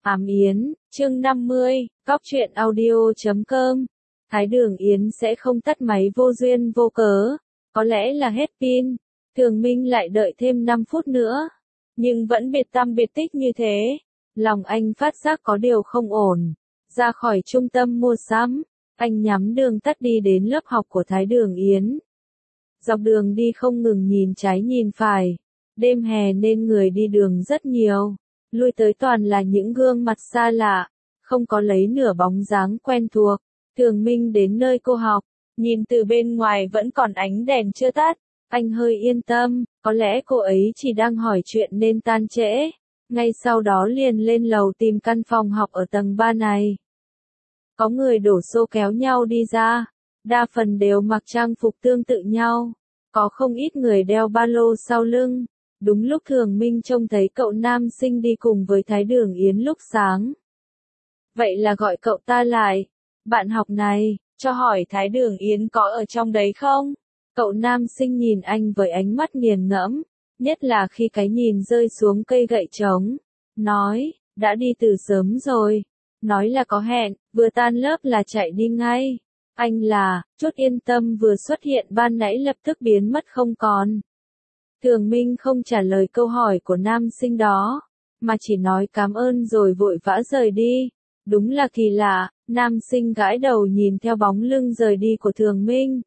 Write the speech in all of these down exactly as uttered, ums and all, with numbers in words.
Ám Yến, chương năm mươi, Góc truyện audio chấm com. Thái Đường Yến sẽ không tắt máy vô duyên vô cớ, có lẽ là hết pin. Thường Minh lại đợi thêm năm phút nữa, nhưng vẫn biệt tăm biệt tích như thế. Lòng anh phát giác có điều không ổn. Ra khỏi trung tâm mua sắm, anh nhắm đường tắt đi đến lớp học của Thái Đường Yến. Dọc đường đi không ngừng nhìn trái nhìn phải. Đêm hè nên người đi đường rất nhiều. Lui tới toàn là những gương mặt xa lạ, không có lấy nửa bóng dáng quen thuộc. Thường Minh đến nơi cô học, nhìn từ bên ngoài vẫn còn ánh đèn chưa tắt. Anh hơi yên tâm, có lẽ cô ấy chỉ đang hỏi chuyện nên tan trễ. Ngay sau đó liền lên lầu tìm căn phòng học ở tầng ba này. Có người đổ xô kéo nhau đi ra, đa phần đều mặc trang phục tương tự nhau. Có không ít người đeo ba lô sau lưng. Đúng lúc Thường Minh trông thấy cậu nam sinh đi cùng với Thái Đường Yến lúc sáng. Vậy là gọi cậu ta lại. Bạn học này, cho hỏi Thái Đường Yến có ở trong đấy không? Cậu nam sinh nhìn anh với ánh mắt nghiền ngẫm, nhất là khi cái nhìn rơi xuống cây gậy trống. Nói, đã đi từ sớm rồi. Nói là có hẹn, vừa tan lớp là chạy đi ngay. Anh là, chút yên tâm vừa xuất hiện ban nãy lập tức biến mất không còn. Thường Minh không trả lời câu hỏi của nam sinh đó, mà chỉ nói cảm ơn rồi vội vã rời đi. Đúng là kỳ lạ, nam sinh gãi đầu nhìn theo bóng lưng rời đi của Thường Minh.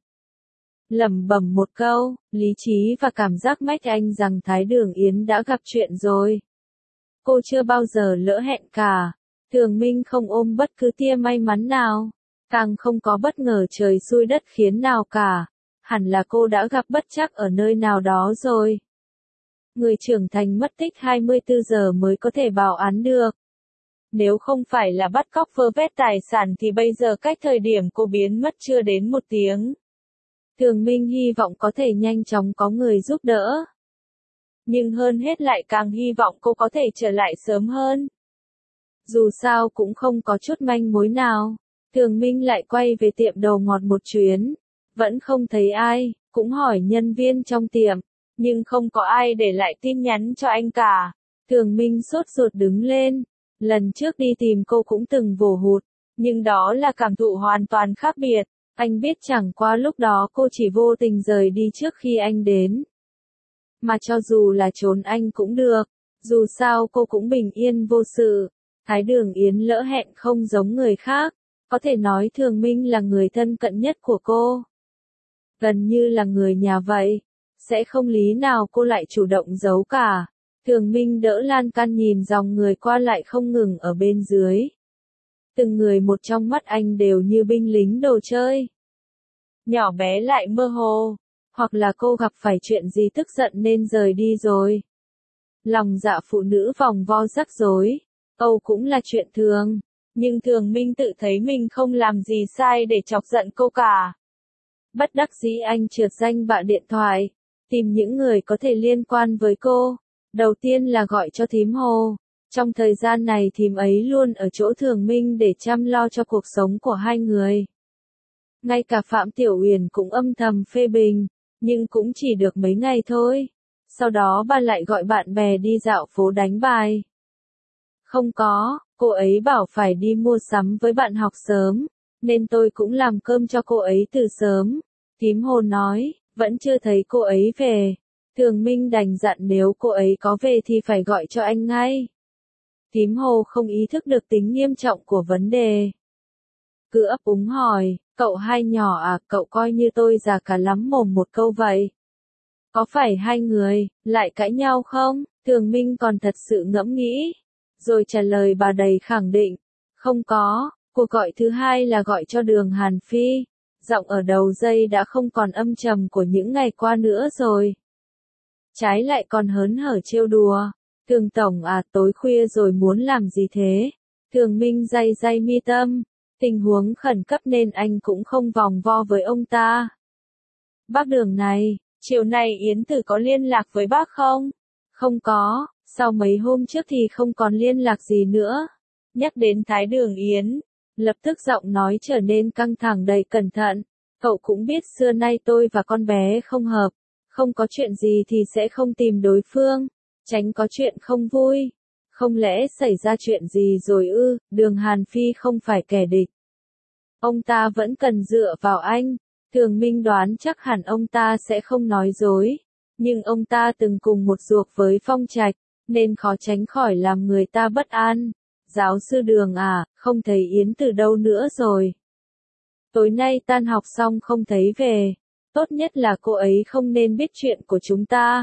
Lẩm bẩm một câu, lý trí và cảm giác mách anh rằng Thái Đường Yến đã gặp chuyện rồi. Cô chưa bao giờ lỡ hẹn cả. Thường Minh không ôm bất cứ tia may mắn nào, càng không có bất ngờ trời xui đất khiến nào cả. Hẳn là cô đã gặp bất trắc ở nơi nào đó rồi. Người trưởng thành mất tích hai mươi tư giờ mới có thể báo án được. Nếu không phải là bắt cóc vơ vét tài sản thì bây giờ cách thời điểm cô biến mất chưa đến một tiếng. Thường Minh hy vọng có thể nhanh chóng có người giúp đỡ. Nhưng hơn hết lại càng hy vọng cô có thể trở lại sớm hơn. Dù sao cũng không có chút manh mối nào. Thường Minh lại quay về tiệm đầu ngọt một chuyến. Vẫn không thấy ai, cũng hỏi nhân viên trong tiệm, nhưng không có ai để lại tin nhắn cho anh cả. Thường Minh sốt ruột đứng lên, lần trước đi tìm cô cũng từng vồ hụt, nhưng đó là cảm thụ hoàn toàn khác biệt. Anh biết chẳng qua lúc đó cô chỉ vô tình rời đi trước khi anh đến. Mà cho dù là trốn anh cũng được, dù sao cô cũng bình yên vô sự. Thái Đường Yến lỡ hẹn không giống người khác, có thể nói Thường Minh là người thân cận nhất của cô. Gần như là người nhà vậy, sẽ không lý nào cô lại chủ động giấu cả. Thường Minh đỡ lan can nhìn dòng người qua lại không ngừng ở bên dưới. Từng người một trong mắt anh đều như binh lính đồ chơi. Nhỏ bé lại mơ hồ, hoặc là cô gặp phải chuyện gì tức giận nên rời đi rồi. Lòng dạ phụ nữ vòng vo rắc rối, Âu cũng là chuyện thường, nhưng Thường Minh tự thấy mình không làm gì sai để chọc giận cô cả. Bất đắc dĩ anh trượt danh bạ điện thoại, tìm những người có thể liên quan với cô. Đầu tiên là gọi cho thím Hồ. Trong thời gian này thím ấy luôn ở chỗ Thường Minh để chăm lo cho cuộc sống của hai người. Ngay cả Phạm Tiểu Uyển cũng âm thầm phê bình, nhưng cũng chỉ được mấy ngày thôi. Sau đó bà lại gọi bạn bè đi dạo phố đánh bài. Không có, cô ấy bảo phải đi mua sắm với bạn học sớm, nên tôi cũng làm cơm cho cô ấy từ sớm. Thím Hồ nói, vẫn chưa thấy cô ấy về. Thường Minh đành dặn nếu cô ấy có về thì phải gọi cho anh ngay. Thím Hồ không ý thức được tính nghiêm trọng của vấn đề. Cứ ấp úng hỏi, cậu hai nhỏ à, cậu coi như tôi già cả lắm mồm một câu vậy. Có phải hai người, lại cãi nhau không? Thường Minh còn thật sự ngẫm nghĩ. Rồi trả lời bà đầy khẳng định. Không có, cuộc gọi thứ hai là gọi cho Đường Hàn Phi. Giọng ở đầu dây đã không còn âm trầm của những ngày qua nữa rồi. Trái lại còn hớn hở trêu đùa. Thường tổng à, tối khuya rồi muốn làm gì thế? Thường Minh day day mi tâm. Tình huống khẩn cấp nên anh cũng không vòng vo với ông ta. Bác Đường này, chiều nay Yến Tử có liên lạc với bác không? Không có, sau mấy hôm trước thì không còn liên lạc gì nữa. Nhắc đến Thái Đường Yến, lập tức giọng nói trở nên căng thẳng đầy cẩn thận. Cậu cũng biết xưa nay tôi và con bé không hợp, không có chuyện gì thì sẽ không tìm đối phương, tránh có chuyện không vui. Không lẽ xảy ra chuyện gì rồi ư, Đường Hàn Phi không phải kẻ địch. Ông ta vẫn cần dựa vào anh. Thường Minh đoán chắc hẳn ông ta sẽ không nói dối. Nhưng ông ta từng cùng một ruột với Phong Trạch, nên khó tránh khỏi làm người ta bất an. Giáo sư Đường à, không thấy Yến từ đâu nữa rồi. Tối nay tan học xong không thấy về. Tốt nhất là cô ấy không nên biết chuyện của chúng ta.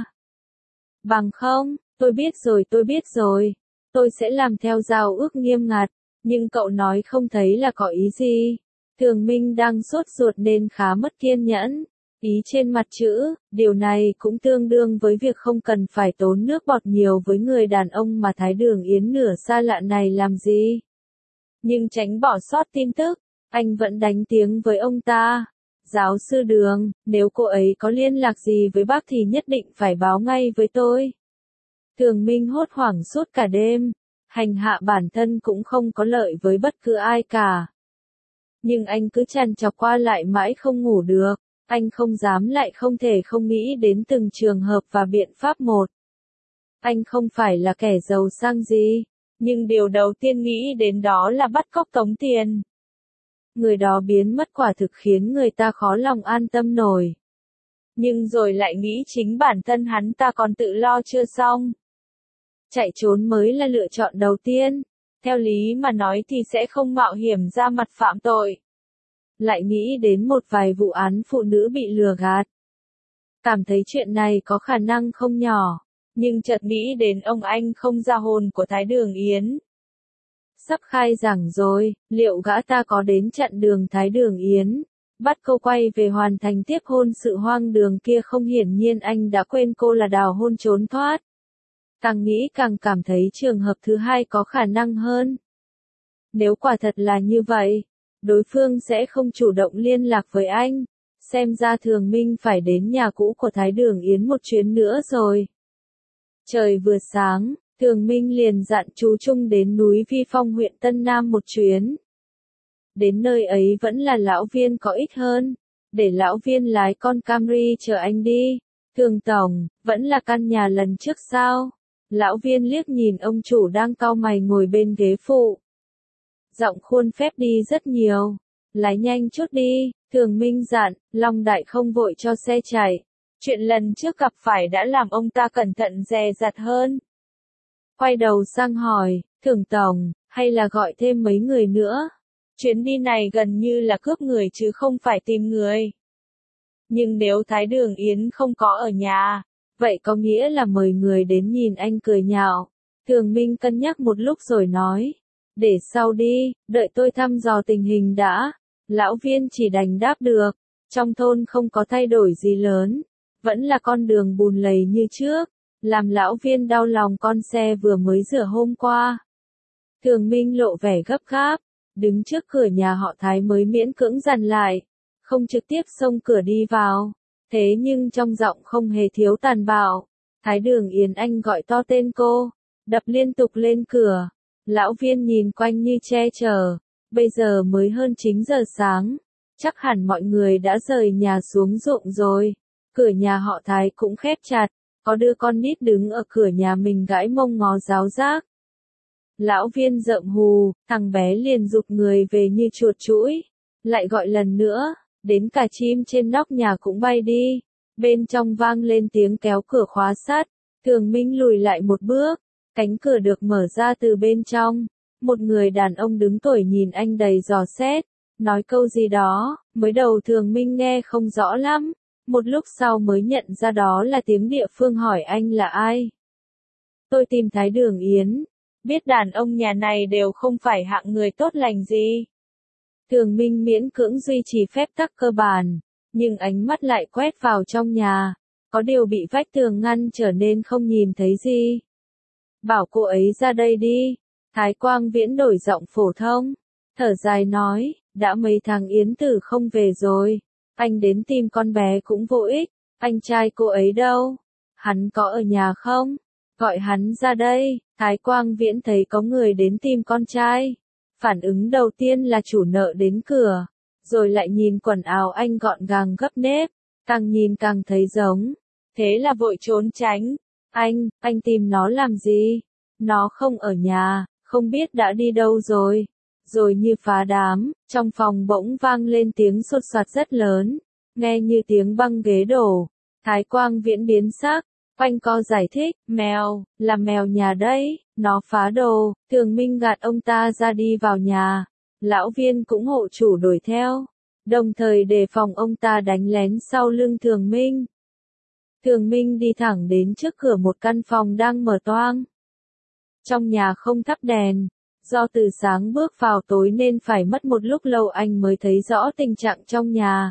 Bằng không, tôi biết rồi tôi biết rồi. Tôi sẽ làm theo giao ước nghiêm ngặt. Nhưng cậu nói không thấy là có ý gì. Thường Minh đang sốt ruột nên khá mất kiên nhẫn. Ý trên mặt chữ, điều này cũng tương đương với việc không cần phải tốn nước bọt nhiều với người đàn ông mà Thái Đường Yến nửa xa lạ này làm gì. Nhưng tránh bỏ sót tin tức, anh vẫn đánh tiếng với ông ta. Giáo sư Đường, nếu cô ấy có liên lạc gì với bác thì nhất định phải báo ngay với tôi. Thường Minh hốt hoảng suốt cả đêm, hành hạ bản thân cũng không có lợi với bất cứ ai cả. Nhưng anh cứ trằn trọc qua lại mãi không ngủ được, anh không dám lại không thể không nghĩ đến từng trường hợp và biện pháp một. Anh không phải là kẻ giàu sang gì, nhưng điều đầu tiên nghĩ đến đó là bắt cóc tống tiền. Người đó biến mất quả thực khiến người ta khó lòng an tâm nổi. Nhưng rồi lại nghĩ chính bản thân hắn ta còn tự lo chưa xong. Chạy trốn mới là lựa chọn đầu tiên. Theo lý mà nói thì sẽ không mạo hiểm ra mặt phạm tội. Lại nghĩ đến một vài vụ án phụ nữ bị lừa gạt. Cảm thấy chuyện này có khả năng không nhỏ, nhưng chợt nghĩ đến ông anh không ra hồn của Thái Đường Yến. Sắp khai giảng rồi, liệu gã ta có đến chặn đường Thái Đường Yến, bắt cô quay về hoàn thành tiếp hôn sự hoang đường kia không? Hiển nhiên anh đã quên cô là đào hôn trốn thoát. Càng nghĩ càng cảm thấy trường hợp thứ hai có khả năng hơn. Nếu quả thật là như vậy, đối phương sẽ không chủ động liên lạc với anh. Xem ra Thường Minh phải đến nhà cũ của Thái Đường Yến một chuyến nữa rồi. Trời vừa sáng, Thường Minh liền dặn chú Trung đến núi Vi Phong huyện Tân Nam một chuyến. Đến nơi ấy vẫn là lão Viên có ích hơn. Để lão Viên lái con Camry chờ anh đi. Thường tổng, vẫn là căn nhà lần trước sao? Lão Viên liếc nhìn ông chủ đang cau mày ngồi bên ghế phụ. Giọng khuôn phép đi rất nhiều. Lái nhanh chút đi, Thường Minh dặn, Long Đại không vội cho xe chạy. Chuyện lần trước gặp phải đã làm ông ta cẩn thận dè dặt hơn. Quay đầu sang hỏi, Thường tổng, hay là gọi thêm mấy người nữa? Chuyến đi này gần như là cướp người chứ không phải tìm người. Nhưng nếu Thái Đường Yến không có ở nhà, vậy có nghĩa là mời người đến nhìn anh cười nhạo. Thường Minh cân nhắc một lúc rồi nói, để sau đi, đợi tôi thăm dò tình hình đã. Lão Viên chỉ đành đáp được, trong thôn không có thay đổi gì lớn, vẫn là con đường bùn lầy như trước, làm lão Viên đau lòng con xe vừa mới rửa hôm qua. Thường Minh lộ vẻ gấp gáp, đứng trước cửa nhà họ Thái mới miễn cưỡng dằn lại, không trực tiếp xông cửa đi vào, thế nhưng trong giọng không hề thiếu tàn bạo. Thái Đường Yến, anh gọi to tên cô, đập liên tục lên cửa. Lão Viên nhìn quanh như che chở, bây giờ mới hơn chín giờ sáng, chắc hẳn mọi người đã rời nhà xuống ruộng rồi. Cửa nhà họ Thái cũng khép chặt, có đứa con nít đứng ở cửa nhà mình gãi mông ngó giáo giác. Lão Viên rợm hù, thằng bé liền giục người về như chuột chũi, lại gọi lần nữa, đến cả chim trên nóc nhà cũng bay đi. Bên trong vang lên tiếng kéo cửa khóa sắt, Thường Minh lùi lại một bước, cánh cửa được mở ra từ bên trong. Một người đàn ông đứng tuổi nhìn anh đầy dò xét, nói câu gì đó, mới đầu Thường Minh nghe không rõ lắm, một lúc sau mới nhận ra đó là tiếng địa phương. Hỏi anh là ai? Tôi tìm Thái Đường Yến, biết đàn ông nhà này đều không phải hạng người tốt lành gì. Thường Minh miễn cưỡng duy trì phép tắc cơ bản, nhưng ánh mắt lại quét vào trong nhà, có điều bị vách tường ngăn trở nên không nhìn thấy gì. Bảo cô ấy ra đây đi. Thái Quang Viễn đổi giọng phổ thông, thở dài nói, đã mấy tháng Yến Tử không về rồi, anh đến tìm con bé cũng vô ích, anh trai cô ấy đâu? Hắn có ở nhà không? Gọi hắn ra đây. Thái Quang Viễn thấy có người đến tìm con trai, phản ứng đầu tiên là chủ nợ đến cửa, rồi lại nhìn quần áo anh gọn gàng gấp nếp, càng nhìn càng thấy giống, thế là vội trốn tránh. Anh, anh tìm nó làm gì? Nó không ở nhà, không biết đã đi đâu rồi. Rồi như phá đám, trong phòng bỗng vang lên tiếng sột soạt rất lớn, nghe như tiếng băng ghế đổ. Thái Quang Viễn biến sắc, quanh co giải thích, mèo, là mèo nhà đấy, nó phá đồ. Thường Minh gạt ông ta ra đi vào nhà. Lão Viên cũng hộ chủ đuổi theo, đồng thời đề phòng ông ta đánh lén sau lưng Thường Minh. Thường Minh đi thẳng đến trước cửa một căn phòng đang mở toang. Trong nhà không thắp đèn, do từ sáng bước vào tối nên phải mất một lúc lâu anh mới thấy rõ tình trạng trong nhà.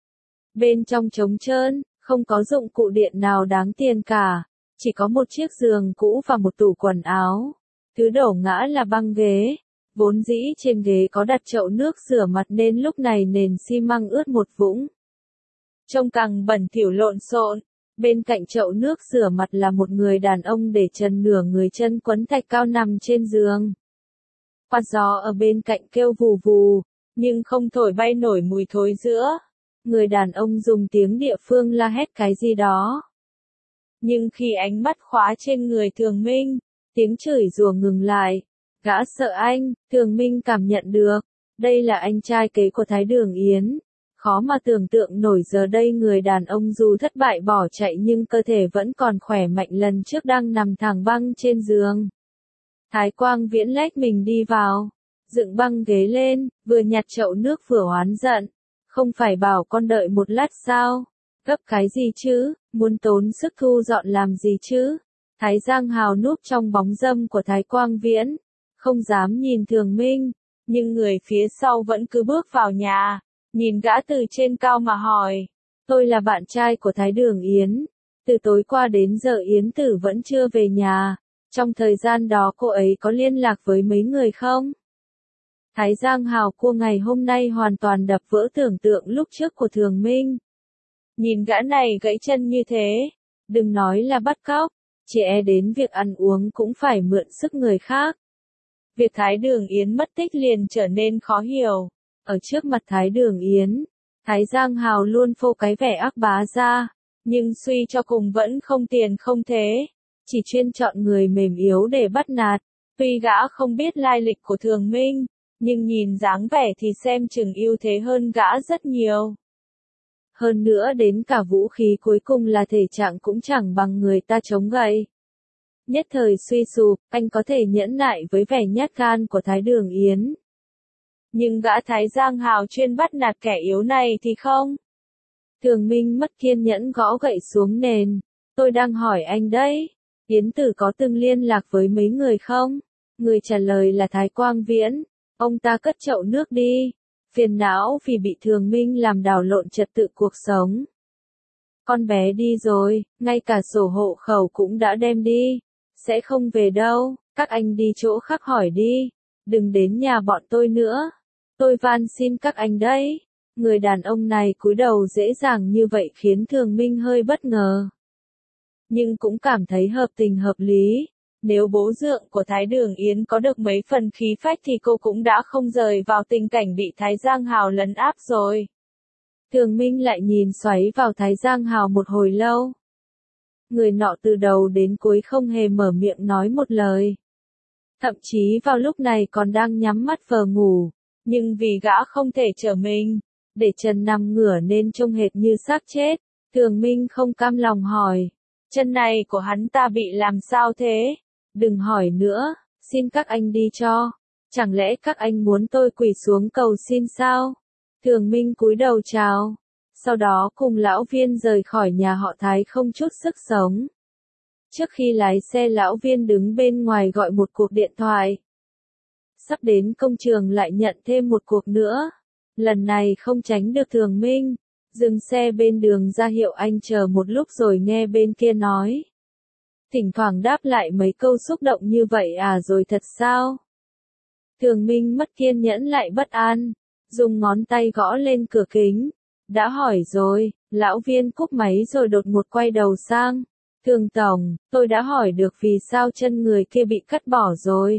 Bên trong trống trơn, không có dụng cụ điện nào đáng tiền cả, chỉ có một chiếc giường cũ và một tủ quần áo. Thứ đổ ngã là băng ghế, vốn dĩ trên ghế có đặt chậu nước rửa mặt nên lúc này nền xi măng ướt một vũng. Trông càng bẩn thỉu lộn xộn. Bên cạnh chậu nước rửa mặt là một người đàn ông để trần nửa người chân quấn thạch cao nằm trên giường. Quạt gió ở bên cạnh kêu vù vù, nhưng không thổi bay nổi mùi thối giữa. Người đàn ông dùng tiếng địa phương la hét cái gì đó. Nhưng khi ánh mắt khóa trên người Thường Minh, tiếng chửi rủa ngừng lại. Gã sợ anh, Thường Minh cảm nhận được. Đây là anh trai kế của Thái Đường Yến. Khó mà tưởng tượng nổi giờ đây người đàn ông dù thất bại bỏ chạy nhưng cơ thể vẫn còn khỏe mạnh lần trước đang nằm thẳng băng trên giường. Thái Quang Viễn lách mình đi vào, dựng băng ghế lên, vừa nhặt chậu nước vừa oán giận. Không phải bảo con đợi một lát sao? Gấp cái gì chứ, muốn tốn sức thu dọn làm gì chứ? Thái Giang Hào núp trong bóng râm của Thái Quang Viễn, không dám nhìn Thường Minh, nhưng người phía sau vẫn cứ bước vào nhà. Nhìn gã từ trên cao mà hỏi, tôi là bạn trai của Thái Đường Yến, từ tối qua đến giờ Yến Tử vẫn chưa về nhà, trong thời gian đó cô ấy có liên lạc với mấy người không? Thái Giang Hào cua ngày hôm nay hoàn toàn đập vỡ tưởng tượng lúc trước của Thường Minh. Nhìn gã này gãy chân như thế, đừng nói là bắt cóc, chỉ e đến việc ăn uống cũng phải mượn sức người khác. Việc Thái Đường Yến mất tích liền trở nên khó hiểu. Ở trước mặt Thái Đường Yến, Thái Giang Hào luôn phô cái vẻ ác bá ra, nhưng suy cho cùng vẫn không tiền không thế, chỉ chuyên chọn người mềm yếu để bắt nạt. Tuy gã không biết lai lịch của Thường Minh, nhưng nhìn dáng vẻ thì xem chừng ưu thế hơn gã rất nhiều. Hơn nữa đến cả vũ khí cuối cùng là thể trạng cũng chẳng bằng người ta chống gậy. Nhất thời suy sụp, anh có thể nhẫn nại với vẻ nhát gan của Thái Đường Yến. Nhưng gã Thái Giang Hào chuyên bắt nạt kẻ yếu này thì không. Thường Minh mất kiên nhẫn gõ gậy xuống nền. Tôi đang hỏi anh đấy. Yến Tử có từng liên lạc với mấy người không? Người trả lời là Thái Quang Viễn. Ông ta cất chậu nước đi. Phiền não vì bị Thường Minh làm đảo lộn trật tự cuộc sống. Con bé đi rồi, ngay cả sổ hộ khẩu cũng đã đem đi. Sẽ không về đâu, các anh đi chỗ khác hỏi đi. Đừng đến nhà bọn tôi nữa. Tôi van xin các anh đấy. Người đàn ông này cúi đầu dễ dàng như vậy khiến Thường Minh hơi bất ngờ. Nhưng cũng cảm thấy hợp tình hợp lý. Nếu bố dượng của Thái Đường Yến có được mấy phần khí phách thì cô cũng đã không rời vào tình cảnh bị Thái Giang Hào lấn áp rồi. Thường Minh lại nhìn xoáy vào Thái Giang Hào một hồi lâu. Người nọ từ đầu đến cuối không hề mở miệng nói một lời. Thậm chí vào lúc này còn đang nhắm mắt vờ ngủ. Nhưng vì gã không thể trở mình, để chân nằm ngửa nên trông hệt như xác chết, Thường Minh không cam lòng hỏi. Chân này của hắn ta bị làm sao thế? Đừng hỏi nữa, xin các anh đi cho. Chẳng lẽ các anh muốn tôi quỳ xuống cầu xin sao? Thường Minh cúi đầu chào. Sau đó cùng lão Viên rời khỏi nhà họ Thái không chút sức sống. Trước khi lái xe lão Viên đứng bên ngoài gọi một cuộc điện thoại. Sắp đến công trường lại nhận thêm một cuộc nữa. Lần này không tránh được Thường Minh. Dừng xe bên đường ra hiệu anh chờ một lúc rồi nghe bên kia nói. Thỉnh thoảng đáp lại mấy câu xúc động như vậy à rồi thật sao? Thường Minh mất kiên nhẫn lại bất an. Dùng ngón tay gõ lên cửa kính. Đã hỏi rồi, lão Viên cúp máy rồi đột ngột quay đầu sang. Thường tổng, tôi đã hỏi được vì sao chân người kia bị cắt bỏ rồi.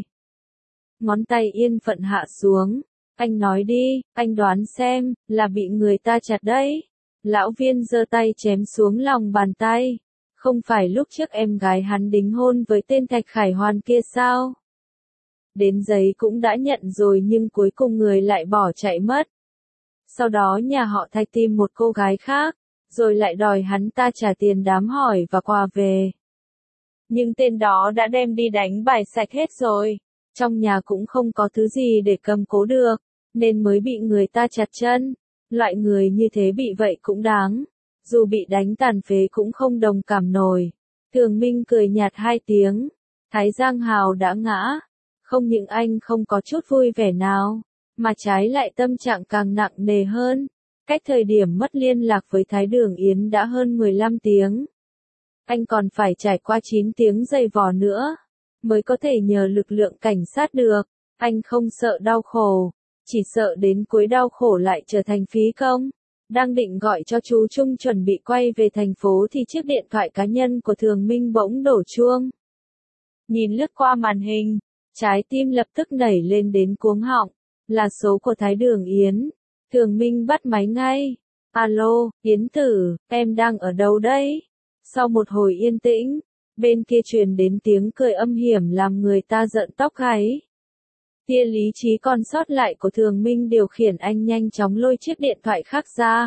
Ngón tay yên phận hạ xuống. Anh nói đi, anh đoán xem, là bị người ta chặt đấy. Lão Viên giơ tay chém xuống lòng bàn tay. Không phải lúc trước em gái hắn đính hôn với tên Thạch Khải Hoàn kia sao? Đến giấy cũng đã nhận rồi nhưng cuối cùng người lại bỏ chạy mất. Sau đó nhà họ Thạch tìm một cô gái khác, rồi lại đòi hắn ta trả tiền đám hỏi và quà về. Nhưng tên đó đã đem đi đánh bài sạch hết rồi. Trong nhà cũng không có thứ gì để cầm cố được, nên mới bị người ta chặt chân. Loại người như thế bị vậy cũng đáng. Dù bị đánh tàn phế cũng không đồng cảm nổi. Thường Minh cười nhạt hai tiếng. Thái Giang Hào đã ngã. Không những anh không có chút vui vẻ nào, mà trái lại tâm trạng càng nặng nề hơn. Cách thời điểm mất liên lạc với Thái Đường Yến đã hơn mười lăm tiếng. Anh còn phải trải qua chín tiếng giày vò nữa, mới có thể nhờ lực lượng cảnh sát được. Anh không sợ đau khổ, chỉ sợ đến cuối đau khổ lại trở thành phí công. Đang định gọi cho chú Trung chuẩn bị quay về thành phố thì chiếc điện thoại cá nhân của Thường Minh bỗng đổ chuông. Nhìn lướt qua màn hình, trái tim lập tức nảy lên đến cuống họng. Là số của Thái Đường Yến. Thường Minh bắt máy ngay. Alo, Yến tử, em đang ở đâu đấy? Sau một hồi yên tĩnh, bên kia truyền đến tiếng cười âm hiểm làm người ta giận tóc gáy. Tia lý trí còn sót lại của Thường Minh điều khiển anh nhanh chóng lôi chiếc điện thoại khác ra.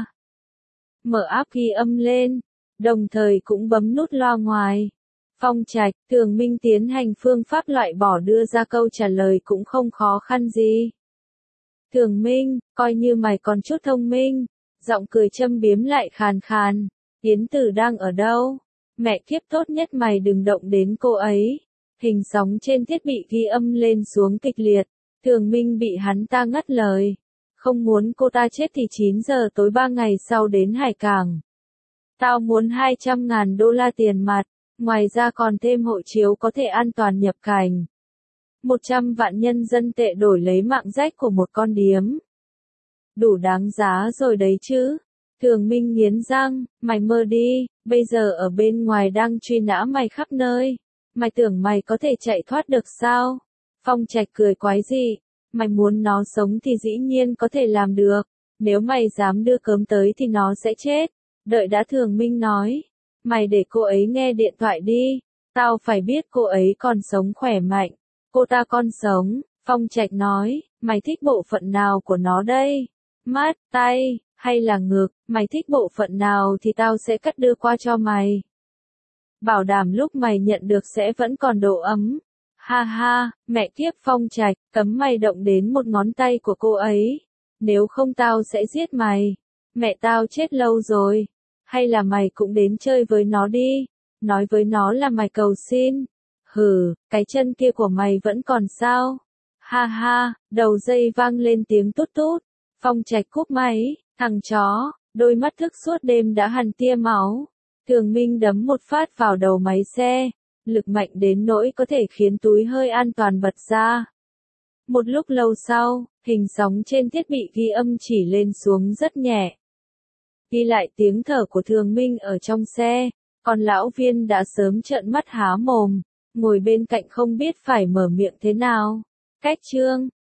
Mở app ghi âm lên, đồng thời cũng bấm nút loa ngoài. Phong Trạch, Thường Minh tiến hành phương pháp loại bỏ đưa ra câu trả lời cũng không khó khăn gì. Thường Minh, coi như mày còn chút thông minh. Giọng cười châm biếm lại khàn khàn. Yến tử đang ở đâu? Mẹ kiếp tốt nhất mày đừng động đến cô ấy. Hình sóng trên thiết bị ghi âm lên xuống kịch liệt. Thường Minh bị hắn ta ngắt lời. Không muốn cô ta chết thì chín giờ tối ba ngày sau đến Hải Cảng. Tao muốn hai trăm ngàn đô la tiền mặt. Ngoài ra còn thêm hộ chiếu có thể an toàn nhập cảnh. một trăm vạn nhân dân tệ đổi lấy mạng rách của một con điếm. Đủ đáng giá rồi đấy chứ. Thường Minh nghiến răng, mày mơ đi, bây giờ ở bên ngoài đang truy nã mày khắp nơi. Mày tưởng mày có thể chạy thoát được sao? Phong Trạch cười quái dị, mày muốn nó sống thì dĩ nhiên có thể làm được. Nếu mày dám đưa cớm tới thì nó sẽ chết. Đợi đã. Thường Minh nói, mày để cô ấy nghe điện thoại đi. Tao phải biết cô ấy còn sống khỏe mạnh. Cô ta còn sống. Phong Trạch nói, mày thích bộ phận nào của nó đây? Mắt, tay, hay là ngực? Mày thích bộ phận nào thì tao sẽ cắt đưa qua cho mày. Bảo đảm lúc mày nhận được sẽ vẫn còn độ ấm. Ha ha, mẹ kiếp. Phong Trạch, cấm mày động đến một ngón tay của cô ấy. Nếu không tao sẽ giết mày. Mẹ tao chết lâu rồi. Hay là mày cũng đến chơi với nó đi. Nói với nó là mày cầu xin. Hừ, cái chân kia của mày vẫn còn sao? Ha ha, đầu dây vang lên tiếng tút tút. Phong Trạch cúp máy, thằng chó, đôi mắt thức suốt đêm đã hằn tia máu. Thường Minh đấm một phát vào đầu máy xe, lực mạnh đến nỗi có thể khiến túi hơi an toàn bật ra. Một lúc lâu sau, hình sóng trên thiết bị ghi âm chỉ lên xuống rất nhẹ. Ghi lại tiếng thở của Thường Minh ở trong xe, còn lão Viên đã sớm trợn mắt há mồm, ngồi bên cạnh không biết phải mở miệng thế nào. Cách chương